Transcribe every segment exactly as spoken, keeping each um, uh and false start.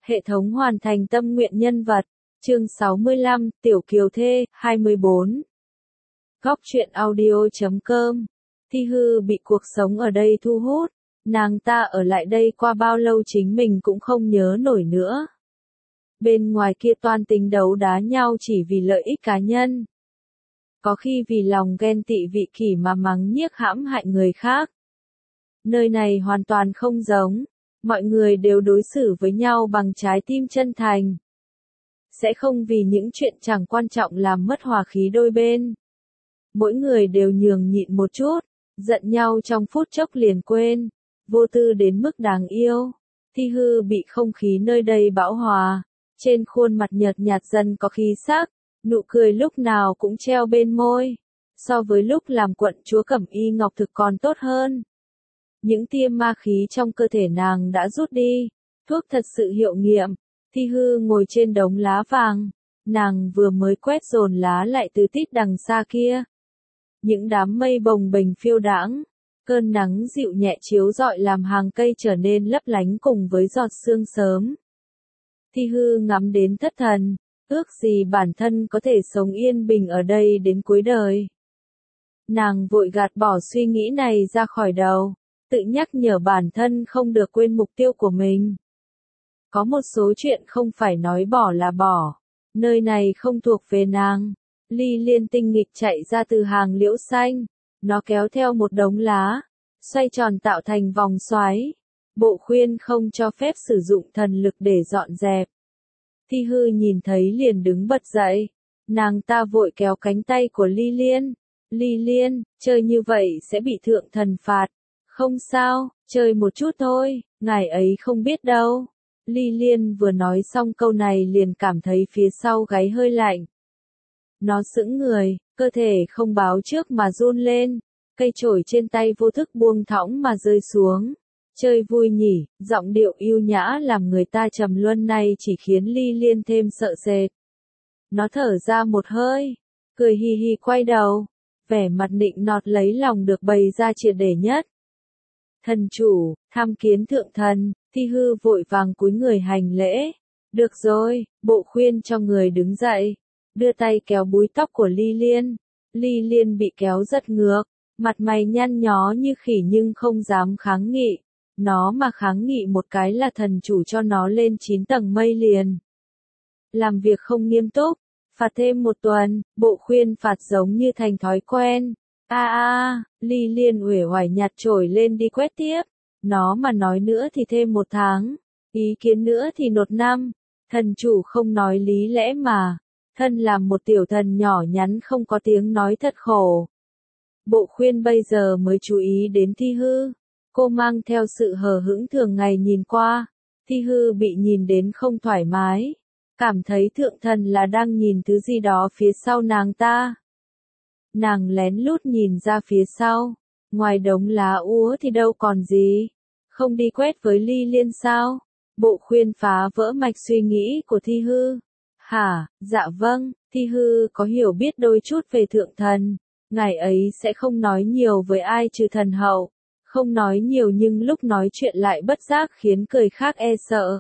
Hệ thống hoàn thành tâm nguyện nhân vật. Chương sáu mươi lăm, Tiểu Kiều Thê, hai mươi bốn. Góc truyện audio chấm com. Thi Hư bị cuộc sống ở đây thu hút, nàng ta ở lại đây qua bao lâu chính mình cũng không nhớ nổi nữa. Bên ngoài kia toan tính đấu đá nhau chỉ vì lợi ích cá nhân. Có khi vì lòng ghen tị vị kỷ mà mắng nhiếc hãm hại người khác. Nơi này hoàn toàn không giống, mọi người đều đối xử với nhau bằng trái tim chân thành. Sẽ không vì những chuyện chẳng quan trọng làm mất hòa khí đôi bên. Mỗi người đều nhường nhịn một chút, giận nhau trong phút chốc liền quên, vô tư đến mức đáng yêu. Thi Hư bị không khí nơi đây bão hòa, trên khuôn mặt nhợt nhạt dần có khí sắc, nụ cười lúc nào cũng treo bên môi. So với lúc làm quận chúa Cẩm Y Ngọc thực còn tốt hơn. Những tia ma khí trong cơ thể nàng đã rút đi, thuốc thật sự hiệu nghiệm. Thi Hư ngồi trên đống lá vàng, nàng vừa mới quét dồn lá lại từ tít đằng xa kia. Những đám mây bồng bềnh phiêu đãng, cơn nắng dịu nhẹ chiếu rọi làm hàng cây trở nên lấp lánh cùng với giọt sương sớm. Thi Hư ngắm đến thất thần, ước gì bản thân có thể sống yên bình ở đây đến cuối đời. Nàng vội gạt bỏ suy nghĩ này ra khỏi đầu, tự nhắc nhở bản thân không được quên mục tiêu của mình. Có một số chuyện không phải nói bỏ là bỏ, nơi này không thuộc về nàng. Ly Liên tinh nghịch chạy ra từ hàng liễu xanh, nó kéo theo một đống lá, xoay tròn tạo thành vòng xoáy. Bộ khuyên không cho phép sử dụng thần lực để dọn dẹp. Thi Hư nhìn thấy liền đứng bật dậy, nàng ta vội kéo cánh tay của Ly Liên. Ly Liên, chơi như vậy sẽ bị thượng thần phạt. Không sao, chơi một chút thôi, ngài ấy không biết đâu. Ly Liên vừa nói xong câu này liền cảm thấy phía sau gáy hơi lạnh. Nó sững người, cơ thể không báo trước mà run lên, cây chổi trên tay vô thức buông thõng mà rơi xuống. Chơi vui nhỉ, giọng điệu yêu nhã làm người ta trầm luân này chỉ khiến Ly Liên thêm sợ sệt. Nó thở ra một hơi, cười hì hì quay đầu, vẻ mặt nịnh nọt lấy lòng được bày ra triệt để nhất. Thần chủ, tham kiến thượng thần. Thi Hư vội vàng cúi người hành lễ. Được rồi, bộ khuyên cho người đứng dậy, đưa tay kéo búi tóc của Ly Liên. Ly Liên bị kéo giật ngược, mặt mày nhăn nhó như khỉ nhưng không dám kháng nghị. Nó mà kháng nghị một cái là thần chủ cho nó lên chín tầng mây liền. Làm việc không nghiêm túc, phạt thêm một tuần, bộ khuyên phạt giống như thành thói quen. A a, Ly Liên uể oải nhặt chổi lên đi quét tiếp. Nó mà nói nữa thì thêm một tháng, ý kiến nữa thì nột năm. Thần chủ không nói lý lẽ mà, thân làm một tiểu thần nhỏ nhắn không có tiếng nói thật khổ. Bộ khuyên bây giờ mới chú ý đến Thi Hư, cô mang theo sự hờ hững thường ngày nhìn qua. Thi Hư bị nhìn đến không thoải mái, cảm thấy thượng thần là đang nhìn thứ gì đó phía sau nàng ta. Nàng lén lút nhìn ra phía sau. Ngoài đống lá úa thì đâu còn gì. Không đi quét với Ly Liên sao? Bộ khuyên phá vỡ mạch suy nghĩ của Thi Hư. Hả, dạ vâng, Thi Hư có hiểu biết đôi chút về thượng thần. Ngài ấy sẽ không nói nhiều với ai trừ thần hậu. Không nói nhiều nhưng lúc nói chuyện lại bất giác khiến người khác e sợ.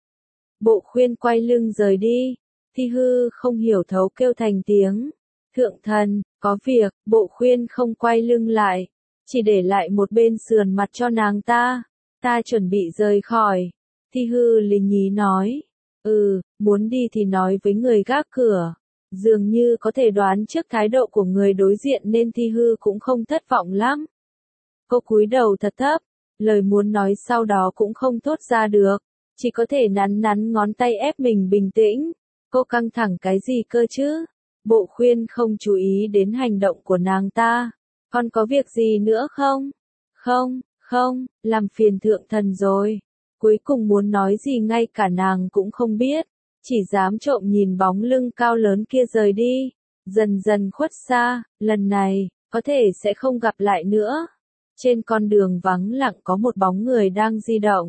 Bộ khuyên quay lưng rời đi. Thi Hư không hiểu thấu kêu thành tiếng. Thượng thần, có việc, bộ khuyên không quay lưng lại. Chỉ để lại một bên sườn mặt cho nàng ta. Ta chuẩn bị rời khỏi. Thi Hư lý nhí nói. Ừ, muốn đi thì nói với người gác cửa. Dường như có thể đoán trước thái độ của người đối diện nên Thi Hư cũng không thất vọng lắm. Cô cúi đầu thật thấp, lời muốn nói sau đó cũng không thốt ra được. Chỉ có thể nắn nắn ngón tay ép mình bình tĩnh. Cô căng thẳng cái gì cơ chứ? Bộ khuyên không chú ý đến hành động của nàng ta. Còn có việc gì nữa không? Không, không, làm phiền thượng thần rồi. Cuối cùng muốn nói gì ngay cả nàng cũng không biết. Chỉ dám trộm nhìn bóng lưng cao lớn kia rời đi. Dần dần khuất xa, lần này, có thể sẽ không gặp lại nữa. Trên con đường vắng lặng có một bóng người đang di động.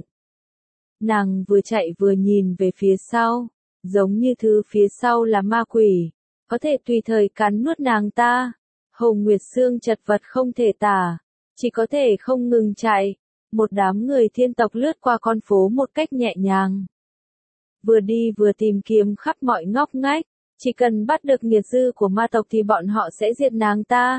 Nàng vừa chạy vừa nhìn về phía sau. Giống như thứ phía sau là ma quỷ. Có thể tùy thời cắn nuốt nàng ta. Hồ Nguyệt Sương chật vật không thể tả, chỉ có thể không ngừng chạy. Một đám người thiên tộc lướt qua con phố một cách nhẹ nhàng. vừa đi vừa tìm kiếm khắp mọi ngóc ngách, chỉ cần bắt được nghiệt dư của ma tộc thì bọn họ sẽ giết nàng ta.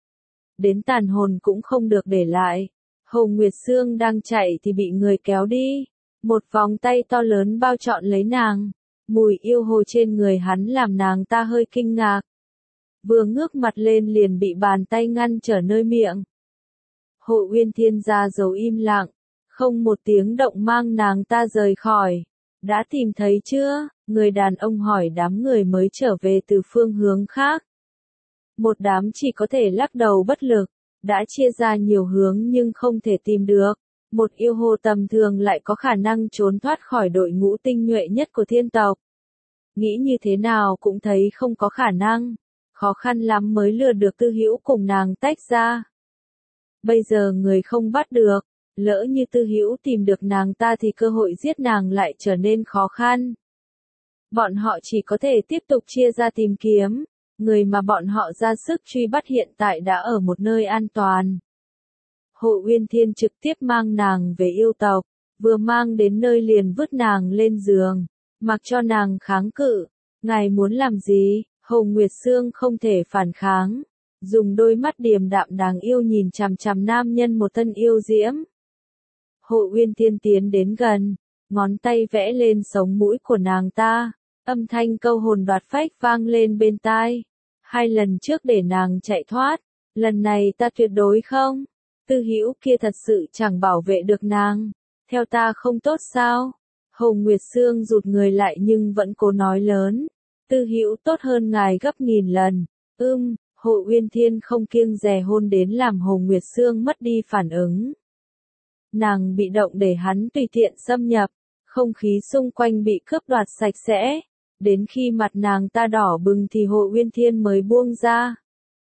Đến tàn hồn cũng không được để lại. Hồ Nguyệt Sương đang chạy thì bị người kéo đi. Một vòng tay to lớn bao trọn lấy nàng. Mùi yêu hồ trên người hắn làm nàng ta hơi kinh ngạc. Vừa ngước mặt lên liền bị bàn tay ngăn trở nơi miệng. Hồ Uyên Thiên ra dấu im lặng, không một tiếng động mang nàng ta rời khỏi. Đã tìm thấy chưa? Người đàn ông hỏi đám người mới trở về từ phương hướng khác. Một đám chỉ có thể lắc đầu bất lực, đã chia ra nhiều hướng nhưng không thể tìm được. Một yêu hồ tầm thường lại có khả năng trốn thoát khỏi đội ngũ tinh nhuệ nhất của thiên tộc. Nghĩ như thế nào cũng thấy không có khả năng, khó khăn lắm mới lừa được Tư Hữu cùng nàng tách ra. Bây giờ người không bắt được, lỡ như Tư Hữu tìm được nàng ta thì cơ hội giết nàng lại trở nên khó khăn. Bọn họ chỉ có thể tiếp tục chia ra tìm kiếm, người mà bọn họ ra sức truy bắt hiện tại đã ở một nơi an toàn. Hồ Uyên Thiên trực tiếp mang nàng về yêu tộc, vừa mang đến nơi liền vứt nàng lên giường, mặc cho nàng kháng cự. Ngài muốn làm gì? Hồ Nguyệt Sương không thể phản kháng, dùng đôi mắt điềm đạm đáng yêu nhìn chằm chằm nam nhân một thân yêu diễm. Hồ Uyên Thiên tiến đến gần, ngón tay vẽ lên sống mũi của nàng ta, âm thanh câu hồn đoạt phách vang lên bên tai. Hai lần trước để nàng chạy thoát, lần này ta tuyệt đối không. Tư Hữu kia thật sự chẳng bảo vệ được nàng, theo ta không tốt sao? Hồ Nguyệt Sương rụt người lại nhưng vẫn cố nói lớn. Tư Hữu tốt hơn ngài gấp nghìn lần. Ưm, Hồ Uyên Thiên không kiêng dè hôn đến làm Hồ Nguyệt Sương mất đi phản ứng. Nàng bị động để hắn tùy tiện xâm nhập, không khí xung quanh bị cướp đoạt sạch sẽ. Đến khi mặt nàng ta đỏ bừng thì Hồ Uyên Thiên mới buông ra.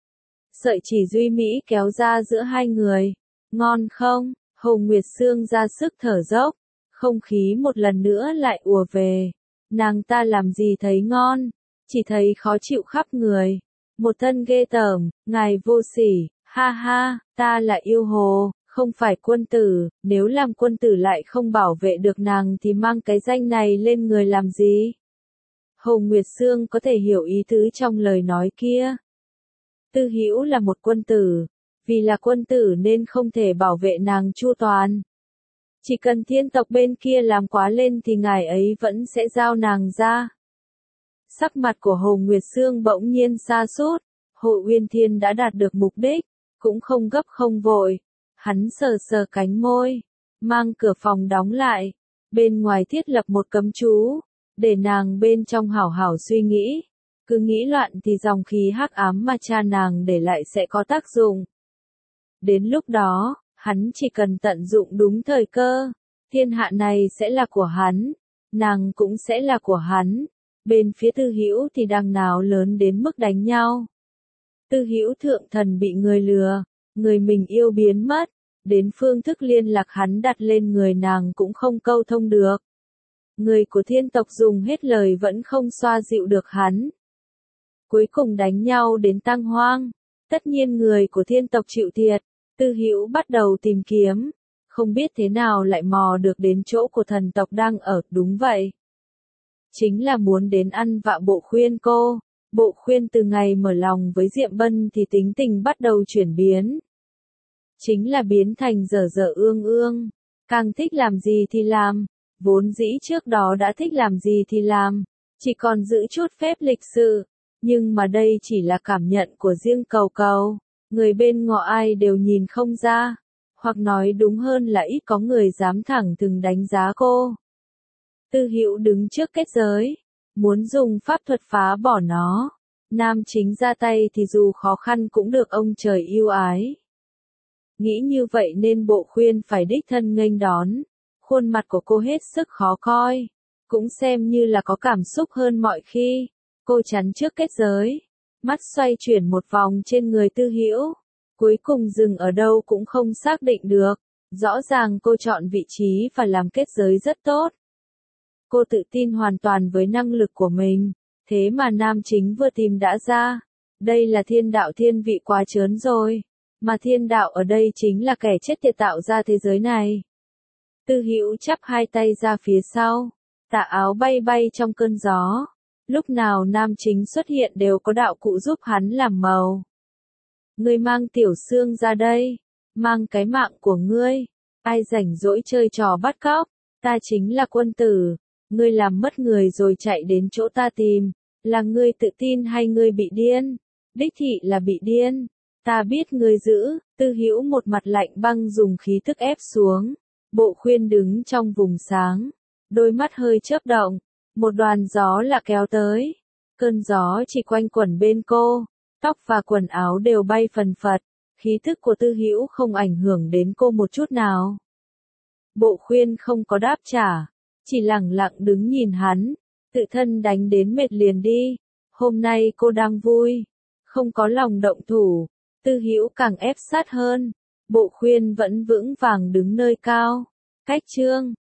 Sợi chỉ duy mỹ kéo ra giữa hai người. Ngon không? Hồ Nguyệt Sương ra sức thở dốc. Không khí một lần nữa lại ùa về. Nàng ta làm gì thấy ngon, chỉ thấy khó chịu khắp người. Một thân ghê tởm, ngài vô sỉ, ha ha, ta là yêu hồ, không phải quân tử, nếu làm quân tử lại không bảo vệ được nàng thì mang cái danh này lên người làm gì? Hồ Nguyệt Sương có thể hiểu ý tứ trong lời nói kia. Tư Hữu là một quân tử, vì là quân tử nên không thể bảo vệ nàng chu toàn. Chỉ cần thiên tộc bên kia làm quá lên thì ngài ấy vẫn sẽ giao nàng ra. Sắc mặt của Hồ Nguyệt Sương bỗng nhiên sa sút. Hồ Uyên Thiên đã đạt được mục đích, cũng không gấp không vội. Hắn sờ sờ cánh môi, mang cửa phòng đóng lại, bên ngoài thiết lập một cấm chú, để nàng bên trong hảo hảo suy nghĩ. Cứ nghĩ loạn thì dòng khí hắc ám mà cha nàng để lại sẽ có tác dụng. Đến lúc đó, hắn chỉ cần tận dụng đúng thời cơ, thiên hạ này sẽ là của hắn, nàng cũng sẽ là của hắn. Bên phía Tư Hữu thì đằng nào lớn đến mức đánh nhau. Tư Hữu thượng thần bị người lừa, người mình yêu biến mất, đến phương thức liên lạc hắn đặt lên người nàng cũng không câu thông được. Người của thiên tộc dùng hết lời vẫn không xoa dịu được hắn. Cuối cùng đánh nhau đến tang hoang, tất nhiên người của thiên tộc chịu thiệt. Tư Hữu bắt đầu tìm kiếm, không biết thế nào lại mò được đến chỗ của thần tộc đang ở, đúng vậy. Chính là muốn đến ăn vạ Bộ Khuyên cô. Bộ Khuyên từ ngày mở lòng với Diệm Bân thì tính tình bắt đầu chuyển biến. Chính là biến thành dở dở ương ương, càng thích làm gì thì làm, vốn dĩ trước đó đã thích làm gì thì làm, chỉ còn giữ chút phép lịch sự, nhưng mà đây chỉ là cảm nhận của riêng Cầu Cầu, người bên ngọ ai đều nhìn không ra, hoặc nói đúng hơn là ít có người dám thẳng thừng đánh giá cô. Tư Hữu đứng trước kết giới, muốn dùng pháp thuật phá bỏ nó. Nam chính ra tay thì dù khó khăn cũng được ông trời yêu ái. Nghĩ như vậy nên Bộ Khuyên phải đích thân nghênh đón. Khuôn mặt của cô hết sức khó coi, cũng xem như là có cảm xúc hơn mọi khi. Cô chắn trước kết giới, mắt xoay chuyển một vòng trên người Tư Hữu, cuối cùng dừng ở đâu cũng không xác định được. Rõ ràng cô chọn vị trí và làm kết giới rất tốt. Cô tự tin hoàn toàn với năng lực của mình, thế mà nam chính vừa tìm đã ra. Đây là thiên đạo thiên vị quá trớn rồi, mà thiên đạo ở đây chính là kẻ chết tiệt tạo ra thế giới này. Tư Hữu chắp hai tay ra phía sau, Tà áo bay bay trong cơn gió. Lúc nào nam chính xuất hiện đều có đạo cụ giúp hắn làm màu. Ngươi mang tiểu xương ra đây. Mang cái mạng của ngươi. Ai rảnh rỗi chơi trò bắt cóc. Ta chính là quân tử. Ngươi làm mất người rồi chạy đến chỗ ta tìm. Là ngươi tự tin hay ngươi bị điên? Đích thị là bị điên. Ta biết ngươi giữ. Tư Hữu một mặt lạnh băng dùng khí tức ép xuống. Bộ Khuyên đứng trong vùng sáng. Đôi mắt hơi chớp động. Một đoàn gió lạ kéo tới. Cơn gió chỉ quanh quẩn bên cô. Tóc và quần áo đều bay phần phật. Khí thức của Tư Hữu không ảnh hưởng đến cô một chút nào. Bộ Khuyên không có đáp trả. Chỉ lẳng lặng đứng nhìn hắn. Tự thân đánh đến mệt liền đi. Hôm nay cô đang vui. Không có lòng động thủ. Tư Hữu càng ép sát hơn. Bộ Khuyên vẫn vững vàng đứng nơi cao. Cách chương.